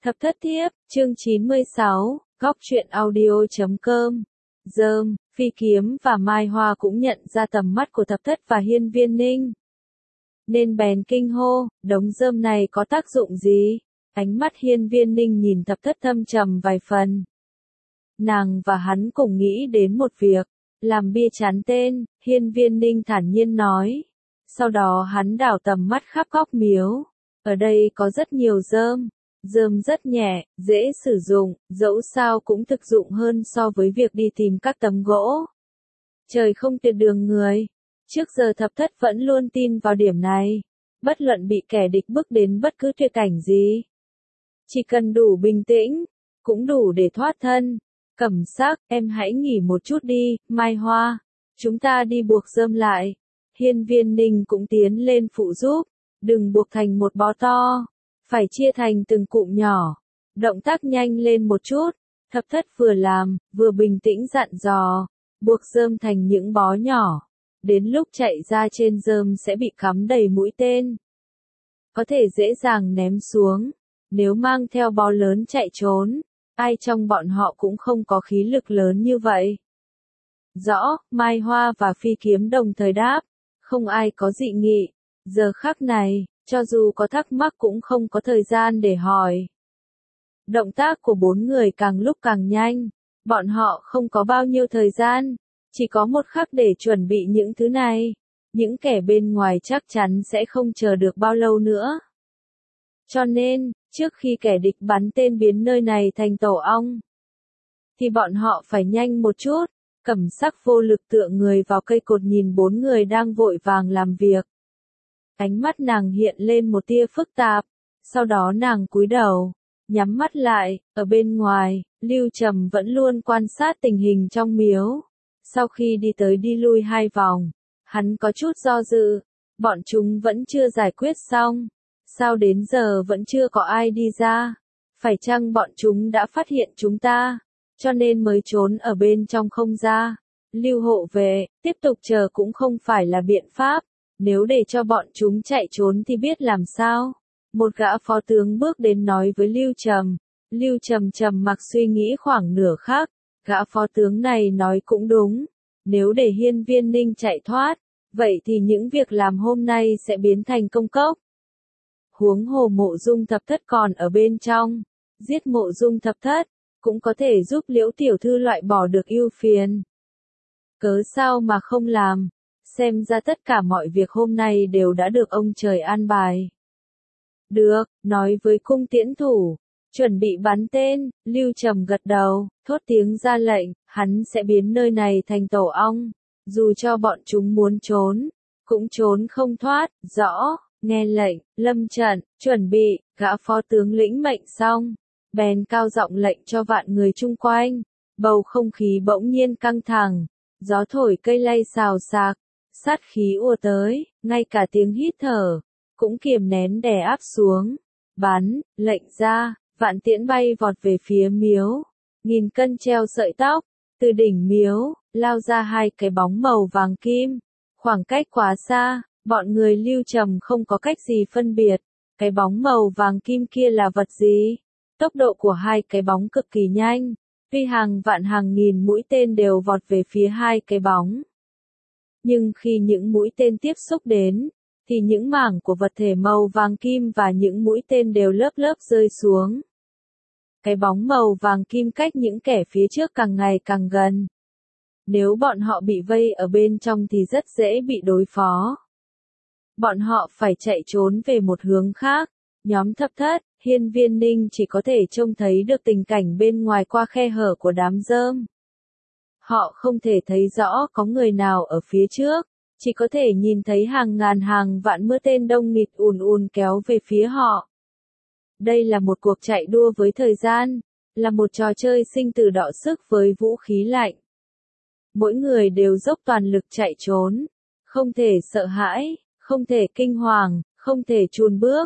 Thập thất thiếp, chương 96, góc truyện audio.com. Dơm, Phi Kiếm và Mai Hoa cũng nhận ra tầm mắt của thập thất và Hiên Viên Ninh. Nên bèn kinh hô, đống dơm này có tác dụng gì? Ánh mắt Hiên Viên Ninh nhìn thập thất thâm trầm vài phần. Nàng và hắn cùng nghĩ đến một việc, làm bia chán tên, Hiên Viên Ninh thản nhiên nói. Sau đó hắn đảo tầm mắt khắp góc miếu. Ở đây có rất nhiều dơm. Dơm rất nhẹ, dễ sử dụng, dẫu sao cũng thực dụng hơn so với việc đi tìm các tấm gỗ. Trời không tuyệt đường người. Trước giờ thập thất vẫn luôn tin vào điểm này. Bất luận bị kẻ địch bước đến bất cứ tuyệt cảnh gì. Chỉ cần đủ bình tĩnh, cũng đủ để thoát thân. Cẩm Sắc, em hãy nghỉ một chút đi, Mai Hoa. Chúng ta đi buộc dơm lại. Hiên Viên Ninh cũng tiến lên phụ giúp. Đừng buộc thành một bó to. Phải chia thành từng cụm nhỏ. Động tác nhanh lên một chút. Thập thất vừa làm, vừa bình tĩnh dặn dò. Buộc dơm thành những bó nhỏ. Đến lúc chạy ra trên dơm sẽ bị cắm đầy mũi tên. Có thể dễ dàng ném xuống. Nếu mang theo bó lớn chạy trốn, ai trong bọn họ cũng không có khí lực lớn như vậy. Rõ, Mai Hoa và Phi Kiếm đồng thời đáp. Không ai có dị nghị. Giờ khắc này, cho dù có thắc mắc cũng không có thời gian để hỏi. Động tác của bốn người càng lúc càng nhanh. Bọn họ không có bao nhiêu thời gian. Chỉ có một khắc để chuẩn bị những thứ này. Những kẻ bên ngoài chắc chắn sẽ không chờ được bao lâu nữa. Cho nên, trước khi kẻ địch bắn tên biến nơi này thành tổ ong, thì bọn họ phải nhanh một chút. Cẩm Sắc vô lực tựa người vào cây cột nhìn bốn người đang vội vàng làm việc. Ánh mắt nàng hiện lên một tia phức tạp, sau đó nàng cúi đầu, nhắm mắt lại, ở bên ngoài, Lưu Trầm vẫn luôn quan sát tình hình trong miếu. Sau khi đi tới đi lui 2 vòng, hắn có chút do dự, bọn chúng vẫn chưa giải quyết xong, sao đến giờ vẫn chưa có ai đi ra, phải chăng bọn chúng đã phát hiện chúng ta, cho nên mới trốn ở bên trong không ra. Lưu hộ vệ, tiếp tục chờ cũng không phải là biện pháp. Nếu để cho bọn chúng chạy trốn thì biết làm sao? Một gã phó tướng bước đến nói với Lưu Trầm. Lưu Trầm trầm mặc suy nghĩ khoảng nửa khắc. Gã phó tướng này nói cũng đúng. Nếu để Hiên Viên Ninh chạy thoát, vậy thì những việc làm hôm nay sẽ biến thành công cốc. Huống hồ Mộ Dung Thập Thất còn ở bên trong. Giết Mộ Dung Thập Thất, cũng có thể giúp Liễu tiểu thư loại bỏ được ưu phiền. Cớ sao mà không làm? Xem ra tất cả mọi việc hôm nay đều đã được ông trời an bài. Được, nói với cung tiễn thủ, chuẩn bị bắn tên, Lưu Trầm gật đầu, thốt tiếng ra lệnh, hắn sẽ biến nơi này thành tổ ong. Dù cho bọn chúng muốn trốn, cũng trốn không thoát, rõ, nghe lệnh, lâm trận, chuẩn bị, gã phó tướng lĩnh mệnh xong. Bèn cao giọng lệnh cho vạn người chung quanh, bầu không khí bỗng nhiên căng thẳng, gió thổi cây lay xào xạc. Sát khí ùa tới, ngay cả tiếng hít thở, cũng kiềm nén đè áp xuống. Bắn, lệnh ra, vạn tiễn bay vọt về phía miếu. 1000 cân treo sợi tóc, từ đỉnh miếu, lao ra 2 cái bóng màu vàng kim. Khoảng cách quá xa, bọn người Lưu Trầm không có cách gì phân biệt. Cái bóng màu vàng kim kia là vật gì? Tốc độ của 2 cái bóng cực kỳ nhanh. Tuy hàng vạn hàng nghìn mũi tên đều vọt về phía 2 cái bóng. Nhưng khi những mũi tên tiếp xúc đến, thì những mảng của vật thể màu vàng kim và những mũi tên đều lớp lớp rơi xuống. Cái bóng màu vàng kim cách những kẻ phía trước càng ngày càng gần. Nếu bọn họ bị vây ở bên trong thì rất dễ bị đối phó. Bọn họ phải chạy trốn về một hướng khác. Nhóm Thập Thất, Hiên Viên Ninh chỉ có thể trông thấy được tình cảnh bên ngoài qua khe hở của đám dơm. Họ không thể thấy rõ có người nào ở phía trước, chỉ có thể nhìn thấy hàng ngàn hàng vạn mưa tên đông nghịt ùn ùn kéo về phía họ. Đây là một cuộc chạy đua với thời gian, là một trò chơi sinh tử đọ sức với vũ khí lạnh. Mỗi người đều dốc toàn lực chạy trốn, không thể sợ hãi, không thể kinh hoàng, không thể chùn bước,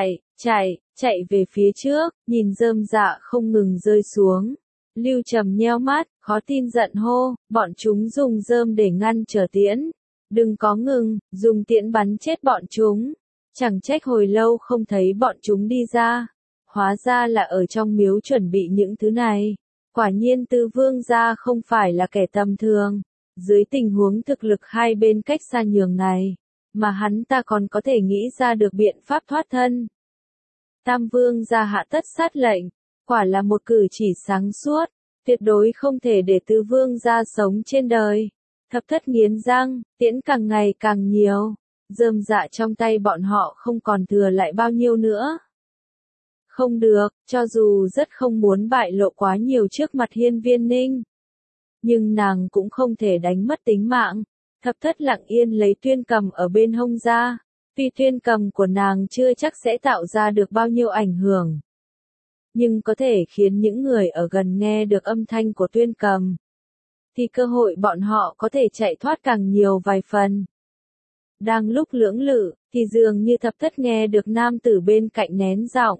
chạy về phía trước, nhìn rơm rạ không ngừng rơi xuống. Lưu Trầm nheo mắt, khó tin giận hô, bọn chúng dùng rơm để ngăn trở tiễn. Đừng có ngừng, dùng tiễn bắn chết bọn chúng. Chẳng trách hồi lâu không thấy bọn chúng đi ra. Hóa ra là ở trong miếu chuẩn bị những thứ này. Quả nhiên Tư Vương gia không phải là kẻ tầm thường. Dưới tình huống thực lực hai bên cách xa nhường này, mà hắn ta còn có thể nghĩ ra được biện pháp thoát thân. Tam Vương gia hạ tất sát lệnh, quả là một cử chỉ sáng suốt, tuyệt đối không thể để Tư Vương gia sống trên đời. Thập thất nghiến răng, tiễn càng ngày càng nhiều, rơm dạ trong tay bọn họ không còn thừa lại bao nhiêu nữa. Không được, cho dù rất không muốn bại lộ quá nhiều trước mặt Hiên Viên Ninh, nhưng nàng cũng không thể đánh mất tính mạng. Thập thất lặng yên lấy tuyên cầm ở bên hông ra, tuy tuyên cầm của nàng chưa chắc sẽ tạo ra được bao nhiêu ảnh hưởng, nhưng có thể khiến những người ở gần nghe được âm thanh của tuyên cầm, thì cơ hội bọn họ có thể chạy thoát càng nhiều vài phần. Đang lúc lưỡng lự, thì dường như thập thất nghe được nam tử bên cạnh nén giọng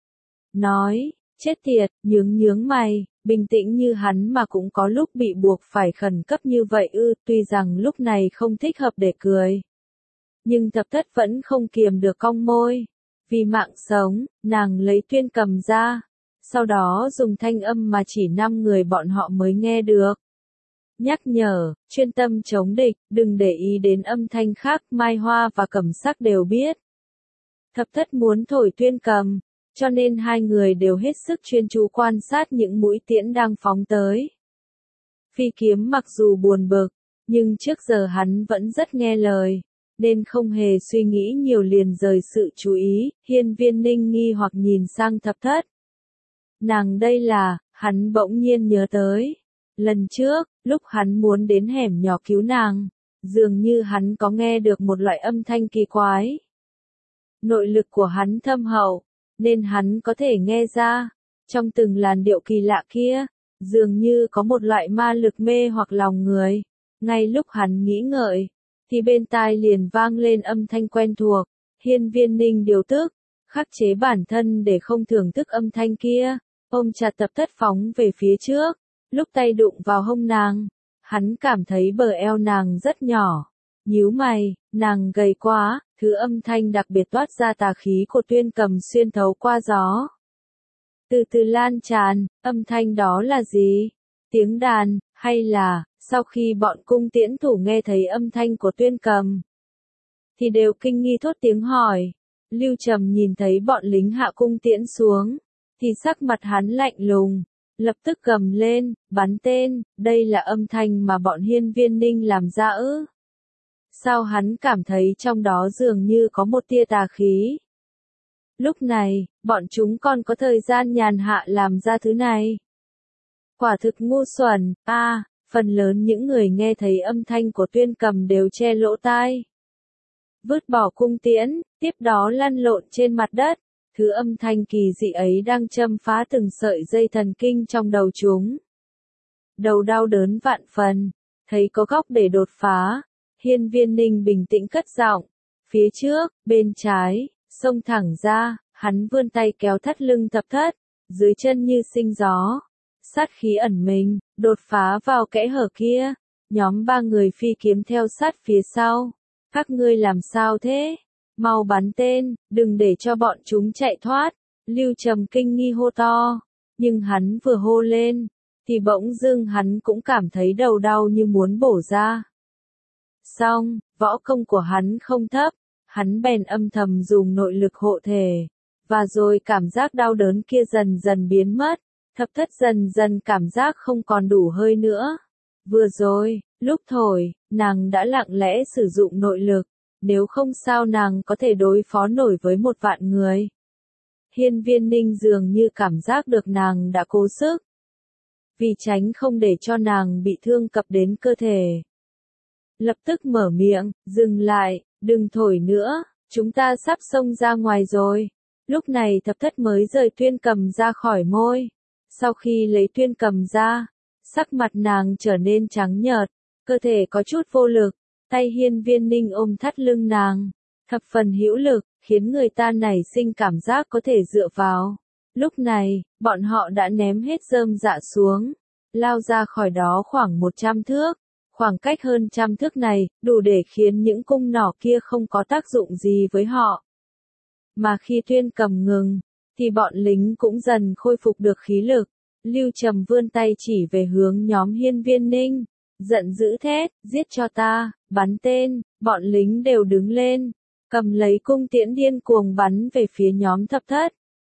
nói, chết tiệt, nhướng mày, bình tĩnh như hắn mà cũng có lúc bị buộc phải khẩn cấp như vậy ư. Tuy rằng lúc này không thích hợp để cười, nhưng thập thất vẫn không kiềm được cong môi. Vì mạng sống, nàng lấy tuyên cầm ra, sau đó dùng thanh âm mà chỉ 5 người bọn họ mới nghe được. Nhắc nhở, chuyên tâm chống địch, đừng để ý đến âm thanh khác. Mai Hoa và Cẩm Sắc đều biết thập thất muốn thổi tuyên cầm, cho nên hai người đều hết sức chuyên chú quan sát những mũi tiễn đang phóng tới. Phi Kiếm mặc dù buồn bực, nhưng trước giờ hắn vẫn rất nghe lời, nên không hề suy nghĩ nhiều, liền rời sự chú ý. Hiên Viên Ninh nghi hoặc nhìn sang thập thất. Nàng đây là, hắn bỗng nhiên nhớ tới. Lần trước, lúc hắn muốn đến hẻm nhỏ cứu nàng, dường như hắn có nghe được một loại âm thanh kỳ quái. Nội lực của hắn thâm hậu, nên hắn có thể nghe ra, trong từng làn điệu kỳ lạ kia, dường như có một loại ma lực mê hoặc lòng người. Ngay lúc hắn nghĩ ngợi, thì bên tai liền vang lên âm thanh quen thuộc. Hiên Viên Ninh điều tức, khắc chế bản thân để không thưởng thức âm thanh kia, ôm chặt thập thất phóng về phía trước. Lúc tay đụng vào hông nàng, hắn cảm thấy bờ eo nàng rất nhỏ. Nhíu mày, nàng gầy quá. Thứ âm thanh đặc biệt toát ra tà khí của tuyên cầm xuyên thấu qua gió, từ từ lan tràn. Âm thanh đó là gì? Tiếng đàn, hay là, sau khi bọn cung tiễn thủ nghe thấy âm thanh của tuyên cầm, thì đều kinh nghi thốt tiếng hỏi. Lưu Trầm nhìn thấy bọn lính hạ cung tiễn xuống, thì sắc mặt hắn lạnh lùng, lập tức gầm lên, bắn tên. Đây là âm thanh mà bọn Hiên Viên Ninh làm ra ư? Sao hắn cảm thấy trong đó dường như có một tia tà khí? Lúc này, bọn chúng còn có thời gian nhàn hạ làm ra thứ này. Quả thực ngu xuẩn. Phần lớn những người nghe thấy âm thanh của tuyên cầm đều che lỗ tai, vứt bỏ cung tiễn, tiếp đó lăn lộn trên mặt đất. Thứ âm thanh kỳ dị ấy đang châm phá từng sợi dây thần kinh trong đầu chúng. Đầu đau đớn vạn phần, thấy có góc để đột phá. Hiên Viên Ninh bình tĩnh cất giọng, phía trước, bên trái, xông thẳng ra. Hắn vươn tay kéo thắt lưng thập thất, dưới chân như sinh gió, sát khí ẩn mình, đột phá vào kẽ hở kia. Nhóm 3 người Phi Kiếm theo sát phía sau. Các ngươi làm sao thế? Mau bắn tên, đừng để cho bọn chúng chạy thoát. Lưu Trầm kinh nghi hô to, nhưng hắn vừa hô lên, thì bỗng dưng hắn cũng cảm thấy đầu đau như muốn bổ ra. Xong, võ công của hắn không thấp, hắn bèn âm thầm dùng nội lực hộ thể, và rồi cảm giác đau đớn kia dần dần biến mất. Thập thất dần dần cảm giác không còn đủ hơi nữa. Vừa rồi, lúc thổi, nàng đã lặng lẽ sử dụng nội lực, nếu không sao nàng có thể đối phó nổi với 1 vạn người. Hiên Viên Ninh dường như cảm giác được nàng đã cố sức, vì tránh không để cho nàng bị thương cập đến cơ thể, lập tức mở miệng, dừng lại, đừng thổi nữa, chúng ta sắp xông ra ngoài rồi. Lúc này thập thất mới rời tuyên cầm ra khỏi môi. Sau khi lấy tuyên cầm ra, sắc mặt nàng trở nên trắng nhợt, cơ thể có chút vô lực. Tay Hiên Viên Ninh ôm thắt lưng nàng, thập phần hữu lực, khiến người ta nảy sinh cảm giác có thể dựa vào. Lúc này, bọn họ đã ném hết rơm dạ xuống, lao ra khỏi đó khoảng 100 thước. Khoảng cách hơn 100 thước này, đủ để khiến những cung nỏ kia không có tác dụng gì với họ. Mà khi tuyên cầm ngừng, thì bọn lính cũng dần khôi phục được khí lực. Lưu Trầm vươn tay chỉ về hướng nhóm Hiên Viên Ninh, giận dữ thét, giết cho ta, bắn tên, bọn lính đều đứng lên, cầm lấy cung tiễn điên cuồng bắn về phía nhóm Thập Thất.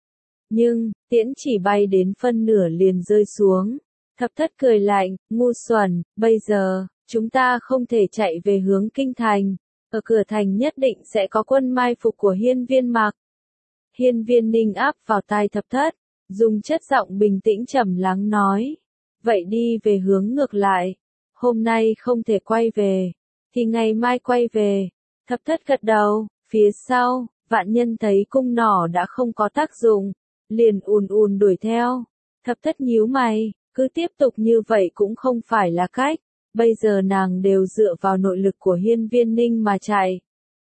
Nhưng, tiễn chỉ bay đến phân nửa liền rơi xuống. Thập Thất cười lạnh, ngu xuẩn, bây giờ, chúng ta không thể chạy về hướng kinh thành, ở cửa thành nhất định sẽ có quân mai phục của Hiên Viên Mạc. Hiên Viên Ninh áp vào tai Thập Thất, dùng chất giọng bình tĩnh trầm lắng nói, vậy đi về hướng ngược lại, hôm nay không thể quay về, thì ngày mai quay về. Thập Thất gật đầu, phía sau, Vạn Nhân thấy cung nỏ đã không có tác dụng, liền ùn ùn đuổi theo. Thập Thất nhíu mày, cứ tiếp tục như vậy cũng không phải là cách, bây giờ nàng đều dựa vào nội lực của Hiên Viên Ninh mà chạy.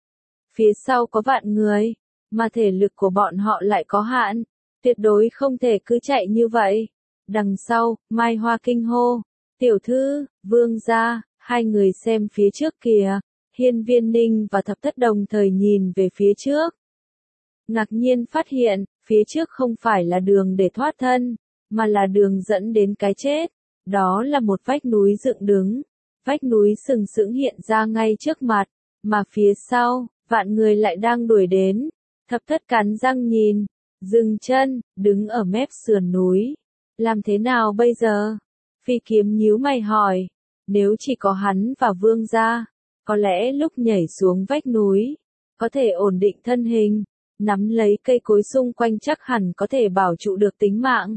Phía sau có vạn người, mà thể lực của bọn họ lại có hạn, tuyệt đối không thể cứ chạy như vậy. Đằng sau, Mai Hoa kinh hô, tiểu thư, vương gia, hai người xem phía trước kìa. Hiên Viên Ninh và Thập Thất đồng thời nhìn về phía trước. Ngạc nhiên phát hiện, phía trước không phải là đường để thoát thân, mà là đường dẫn đến cái chết. Đó là một vách núi dựng đứng. Vách núi sừng sững hiện ra ngay trước mặt, mà phía sau, vạn người lại đang đuổi đến. Thập Thất cắn răng nhìn, dừng chân, đứng ở mép sườn núi. Làm thế nào bây giờ? Phi Kiếm nhíu mày hỏi. Nếu chỉ có hắn và vương gia, có lẽ lúc nhảy xuống vách núi, có thể ổn định thân hình, nắm lấy cây cối xung quanh chắc hẳn có thể bảo trụ được tính mạng.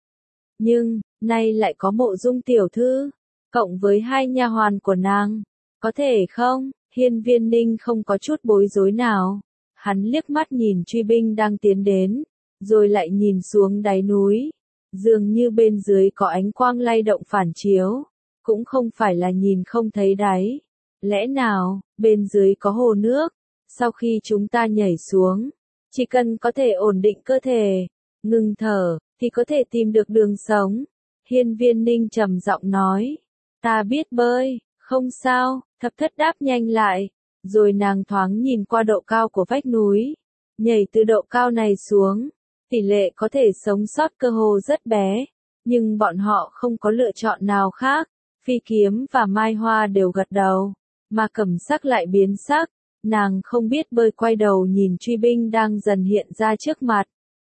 Nhưng, nay lại có Mộ Dung tiểu thư, cộng với hai nha hoàn của nàng, có thể không? Hiên Viên Ninh không có chút bối rối nào. Hắn liếc mắt nhìn truy binh đang tiến đến, rồi lại nhìn xuống đáy núi. Dường như bên dưới có ánh quang lay động phản chiếu, cũng không phải là nhìn không thấy đáy. Lẽ nào, bên dưới có hồ nước, sau khi chúng ta nhảy xuống, chỉ cần có thể ổn định cơ thể, ngừng thở, thì có thể tìm được đường sống. Hiên Viên Ninh trầm giọng nói, ta biết bơi, không sao. Thập Thất đáp nhanh lại, rồi nàng thoáng nhìn qua độ cao của vách núi, nhảy từ độ cao này xuống, tỷ lệ có thể sống sót cơ hồ rất bé, nhưng bọn họ không có lựa chọn nào khác. Phi Kiếm và Mai Hoa đều gật đầu, mà Cẩm Sắc lại biến sắc, nàng không biết bơi quay đầu nhìn truy binh đang dần hiện ra trước mặt.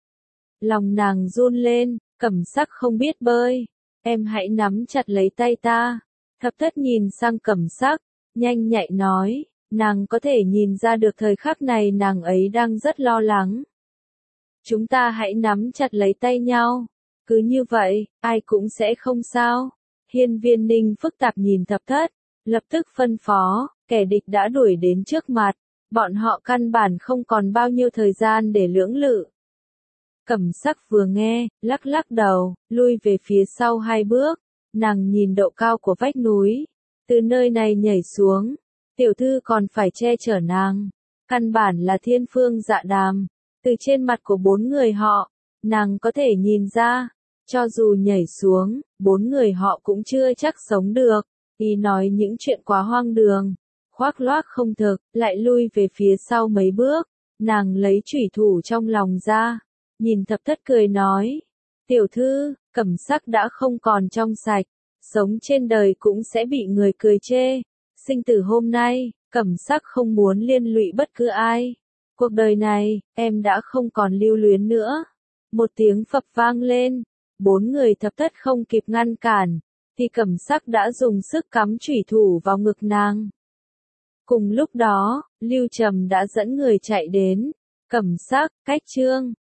Lòng nàng run lên, Cẩm Sắc không biết bơi, em hãy nắm chặt lấy tay ta. Thập Thất nhìn sang Cẩm Sắc, nhanh nhạy nói, nàng có thể nhìn ra được thời khắc này nàng ấy đang rất lo lắng. Chúng ta hãy nắm chặt lấy tay nhau, cứ như vậy, ai cũng sẽ không sao. Hiên Viên Ninh phức tạp nhìn Thập Thất, lập tức phân phó, kẻ địch đã đuổi đến trước mặt, bọn họ căn bản không còn bao nhiêu thời gian để lưỡng lự. Cẩm Sắc vừa nghe, lắc lắc đầu, lui về phía sau 2 bước, nàng nhìn độ cao của vách núi, từ nơi này nhảy xuống, tiểu thư còn phải che chở nàng, căn bản là thiên phương dạ đàm, từ trên mặt của 4 người họ, nàng có thể nhìn ra, cho dù nhảy xuống, 4 người họ cũng chưa chắc sống được, y nói những chuyện quá hoang đường, khoác loác không thực, lại lui về phía sau mấy bước, nàng lấy chủy thủ trong lòng ra, nhìn Thập Thất cười nói, tiểu thư, Cẩm Sắc đã không còn trong sạch, sống trên đời cũng sẽ bị người cười chê, sinh tử hôm nay, Cẩm Sắc không muốn liên lụy bất cứ ai, cuộc đời này, em đã không còn lưu luyến nữa. Một tiếng phập vang lên, 4 người Thập Thất không kịp ngăn cản, thì Cẩm Sắc đã dùng sức cắm chủy thủ vào ngực nàng. Cùng lúc đó, Lưu Trầm đã dẫn người chạy đến, Cẩm Sắc, cách Trương,